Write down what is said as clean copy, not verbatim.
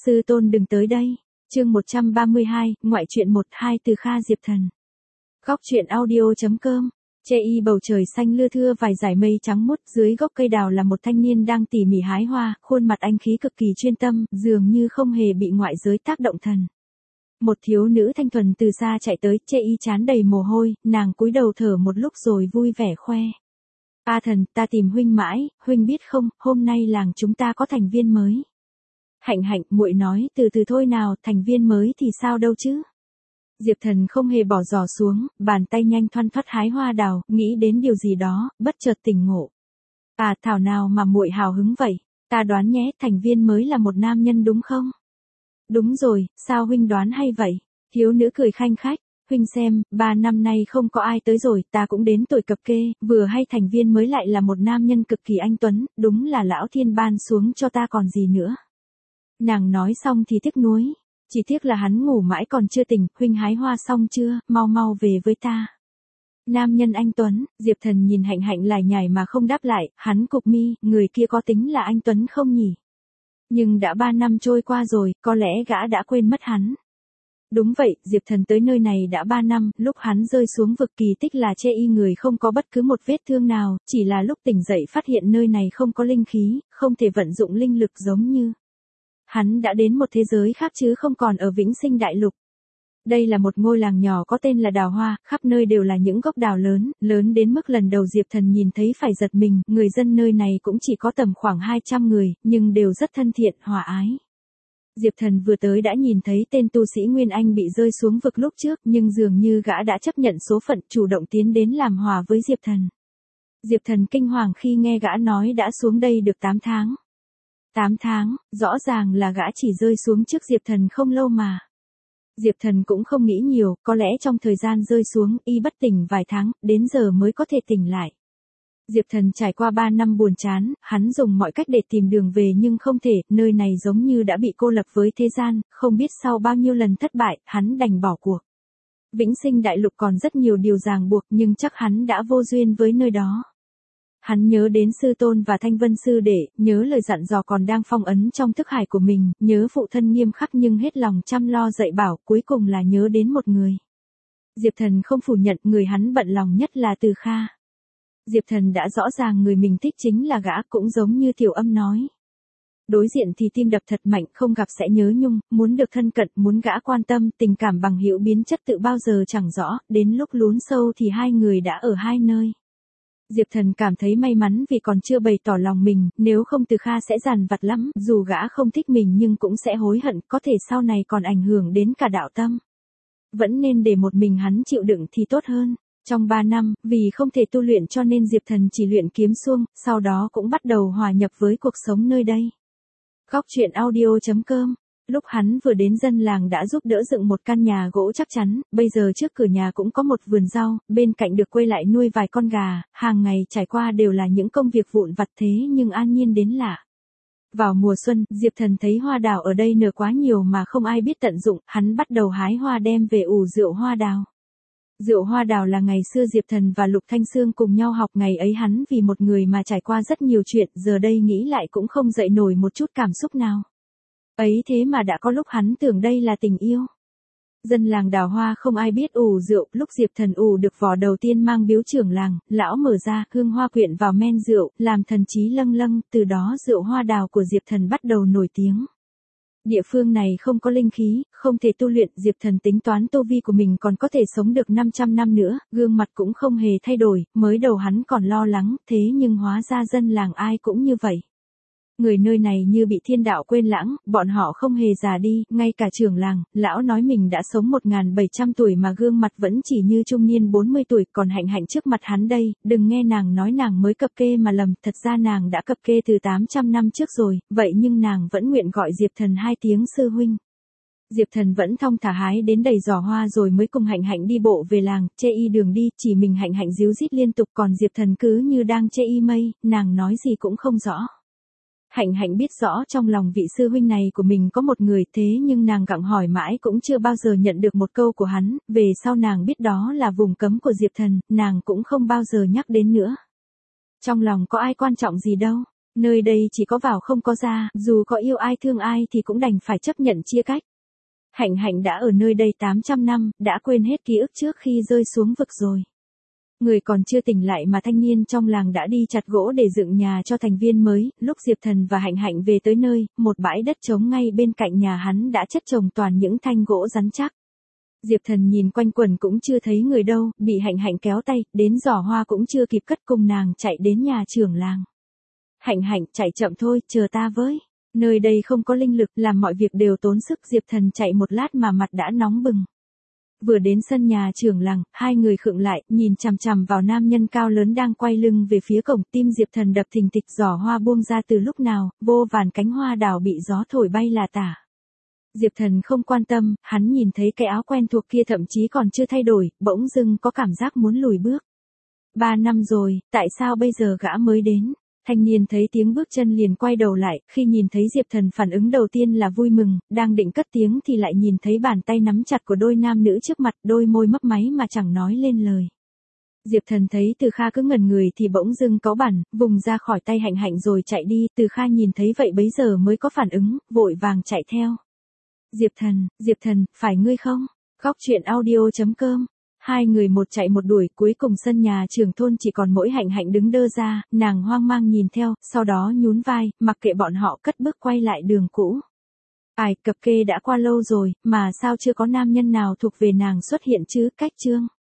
Sư tôn đừng tới đây. Chương 132, ngoại truyện 1-2 từ Kha Diệp Thần. Góc truyện audio.com. Chê y bầu trời xanh lưa thưa vài dải mây trắng muốt, dưới gốc cây đào là một thanh niên đang tỉ mỉ hái hoa, khuôn mặt anh khí cực kỳ chuyên tâm, dường như không hề bị ngoại giới tác động thần. Một thiếu nữ thanh thuần từ xa chạy tới, chê y trán đầy mồ hôi, nàng cúi đầu thở một lúc rồi vui vẻ khoe. A Thần, ta tìm huynh mãi, huynh biết không, hôm nay làng chúng ta có thành viên mới. Hạnh Hạnh, muội nói, từ từ thôi nào, thành viên mới thì sao đâu chứ. Diệp Thần không hề bỏ giỏ xuống, bàn tay nhanh thoăn thoắt hái hoa đào, nghĩ đến điều gì đó, bất chợt tỉnh ngộ. À, thảo nào mà muội hào hứng vậy, ta đoán nhé, thành viên mới là một nam nhân đúng không? Đúng rồi, sao huynh đoán hay vậy? Thiếu nữ cười khanh khách, huynh xem, 3 năm nay không có ai tới rồi, ta cũng đến tuổi cập kê, vừa hay thành viên mới lại là một nam nhân cực kỳ anh tuấn, đúng là lão thiên ban xuống cho ta còn gì nữa. Nàng nói xong thì tiếc nuối, chỉ tiếc là hắn ngủ mãi còn chưa tỉnh, huynh hái hoa xong chưa, mau mau về với ta. Nam nhân anh tuấn, Diệp Thần nhìn Hạnh Hạnh lải nhải mà không đáp lại, hắn cụp mi, người kia có tính là anh tuấn không nhỉ? Nhưng đã 3 năm trôi qua rồi, có lẽ gã đã quên mất hắn. Đúng vậy, Diệp Thần tới nơi này đã 3 năm, lúc hắn rơi xuống vực kỳ tích là chê y người không có bất cứ một vết thương nào, chỉ là lúc tỉnh dậy phát hiện nơi này không có linh khí, không thể vận dụng linh lực giống như. Hắn đã đến một thế giới khác chứ không còn ở Vĩnh Sinh Đại Lục. Đây là một ngôi làng nhỏ có tên là Đào Hoa, khắp nơi đều là những gốc đào lớn, lớn đến mức lần đầu Diệp Thần nhìn thấy phải giật mình, người dân nơi này cũng chỉ có tầm khoảng 200 người, nhưng đều rất thân thiện, hòa ái. Diệp Thần vừa tới đã nhìn thấy tên tu sĩ Nguyên Anh bị rơi xuống vực lúc trước, nhưng dường như gã đã chấp nhận số phận, chủ động tiến đến làm hòa với Diệp Thần. Diệp Thần kinh hoàng khi nghe gã nói đã xuống đây được 8 tháng. 8 tháng, rõ ràng là gã chỉ rơi xuống trước Diệp Thần không lâu mà. Diệp Thần cũng không nghĩ nhiều, có lẽ trong thời gian rơi xuống, y bất tỉnh vài tháng, đến giờ mới có thể tỉnh lại. Diệp Thần trải qua 3 năm buồn chán, hắn dùng mọi cách để tìm đường về nhưng không thể, nơi này giống như đã bị cô lập với thế gian, không biết sau bao nhiêu lần thất bại, hắn đành bỏ cuộc. Vĩnh Sinh Đại Lục còn rất nhiều điều ràng buộc nhưng chắc hắn đã vô duyên với nơi đó. Hắn nhớ đến sư tôn và Thanh Vân sư đệ, nhớ lời dặn dò còn đang phong ấn trong thức hải của mình, nhớ phụ thân nghiêm khắc nhưng hết lòng chăm lo dạy bảo, cuối cùng là nhớ đến một người. Diệp Thần không phủ nhận người hắn bận lòng nhất là Từ Kha. Diệp Thần đã rõ ràng người mình thích chính là gã, cũng giống như Tiểu Âm nói. Đối diện thì tim đập thật mạnh, không gặp sẽ nhớ nhung, muốn được thân cận, muốn gã quan tâm, tình cảm bằng hữu biến chất tự bao giờ chẳng rõ, đến lúc lún sâu thì hai người đã ở hai nơi. Diệp Thần cảm thấy may mắn vì còn chưa bày tỏ lòng mình, nếu không Từ Kha sẽ dằn vặt lắm, dù gã không thích mình nhưng cũng sẽ hối hận, có thể sau này còn ảnh hưởng đến cả đạo tâm. Vẫn nên để một mình hắn chịu đựng thì tốt hơn. Trong 3 năm, vì không thể tu luyện cho nên Diệp Thần chỉ luyện kiếm suông, sau đó cũng bắt đầu hòa nhập với cuộc sống nơi đây. Góc truyện audio.com. Lúc hắn vừa đến dân làng đã giúp đỡ dựng một căn nhà gỗ chắc chắn, bây giờ trước cửa nhà cũng có một vườn rau, bên cạnh được quây lại nuôi vài con gà, hàng ngày trải qua đều là những công việc vụn vặt thế nhưng an nhiên đến lạ. Vào mùa xuân, Diệp Thần thấy hoa đào ở đây nở quá nhiều mà không ai biết tận dụng, hắn bắt đầu hái hoa đem về ủ rượu hoa đào. Rượu hoa đào là ngày xưa Diệp Thần và Lục Thanh Sương cùng nhau học, ngày ấy hắn vì một người mà trải qua rất nhiều chuyện, giờ đây nghĩ lại cũng không dậy nổi một chút cảm xúc nào. Ấy thế mà đã có lúc hắn tưởng đây là tình yêu. Dân làng Đào Hoa không ai biết ủ rượu, lúc Diệp Thần ủ được vỏ đầu tiên mang biếu trưởng làng, lão mở ra, hương hoa quyện vào men rượu, làm thần trí lâng lâng, từ đó rượu hoa đào của Diệp Thần bắt đầu nổi tiếng. Địa phương này không có linh khí, không thể tu luyện, Diệp Thần tính toán tu vi của mình còn có thể sống được 500 năm nữa, gương mặt cũng không hề thay đổi, mới đầu hắn còn lo lắng, thế nhưng hóa ra dân làng ai cũng như vậy. Người nơi này như bị thiên đạo quên lãng, bọn họ không hề già đi, ngay cả trưởng làng, lão nói mình đã sống 1700 tuổi mà gương mặt vẫn chỉ như trung niên 40 tuổi, còn Hạnh Hạnh trước mặt hắn đây, đừng nghe nàng nói nàng mới cập kê mà lầm, thật ra nàng đã cập kê từ 800 năm trước rồi, vậy nhưng nàng vẫn nguyện gọi Diệp Thần 2 tiếng sư huynh. Diệp Thần vẫn thong thả hái đến đầy giỏ hoa rồi mới cùng Hạnh Hạnh đi bộ về làng, chê y đường đi, chỉ mình Hạnh Hạnh díu dít liên tục còn Diệp Thần cứ như đang chê y mây, nàng nói gì cũng không rõ. Hạnh Hạnh biết rõ trong lòng vị sư huynh này của mình có một người, thế nhưng nàng gặng hỏi mãi cũng chưa bao giờ nhận được một câu của hắn, về sau nàng biết đó là vùng cấm của Diệp Thần, nàng cũng không bao giờ nhắc đến nữa. Trong lòng có ai quan trọng gì đâu, Nơi đây chỉ có vào không có ra, dù có yêu ai thương ai thì cũng đành phải chấp nhận chia cách. Hạnh Hạnh đã ở nơi đây 800 năm, đã quên hết ký ức trước khi rơi xuống vực rồi. Người còn chưa tỉnh lại mà thanh niên trong làng đã đi chặt gỗ để dựng nhà cho thành viên mới, lúc Diệp Thần và Hạnh Hạnh về tới nơi, một bãi đất trống ngay bên cạnh nhà hắn đã chất chồng toàn những thanh gỗ rắn chắc. Diệp Thần nhìn quanh quẩn cũng chưa thấy người đâu, bị Hạnh Hạnh kéo tay, đến giỏ hoa cũng chưa kịp cất cùng nàng chạy đến nhà trưởng làng. Hạnh Hạnh, chạy chậm thôi, chờ ta với. Nơi đây không có linh lực, làm mọi việc đều tốn sức. Diệp Thần chạy một lát mà mặt đã nóng bừng. Vừa đến sân nhà trưởng làng, hai người khựng lại, nhìn chằm chằm vào nam nhân cao lớn đang quay lưng về phía cổng. Tim Diệp Thần đập thình thịch, giỏ hoa buông ra từ lúc nào, vô vàn cánh hoa đào bị gió thổi bay là tả. Diệp Thần không quan tâm, hắn nhìn thấy cái áo quen thuộc kia thậm chí còn chưa thay đổi, bỗng dưng có cảm giác muốn lùi bước. 3 năm rồi, tại sao bây giờ gã mới đến? Thanh niên thấy tiếng bước chân liền quay đầu lại, khi nhìn thấy Diệp Thần phản ứng đầu tiên là vui mừng, đang định cất tiếng thì lại nhìn thấy bàn tay nắm chặt của đôi nam nữ trước mặt, đôi môi mấp máy mà chẳng nói lên lời. Diệp Thần thấy Từ Kha cứ ngẩn người thì bỗng dưng cáu bẳn, vùng ra khỏi tay Hạnh Hạnh rồi chạy đi. Từ Kha nhìn thấy vậy bấy giờ mới có phản ứng, vội vàng chạy theo. Diệp Thần, phải ngươi không? Góc truyện audio.com. Hai người một chạy một đuổi, cuối cùng sân nhà trưởng thôn chỉ còn mỗi Hạnh Hạnh đứng đơ ra, nàng hoang mang nhìn theo, sau đó nhún vai, mặc kệ bọn họ cất bước quay lại đường cũ. Ai cập kê đã qua lâu rồi, mà sao chưa có nam nhân nào thuộc về nàng xuất hiện chứ? Cách chương.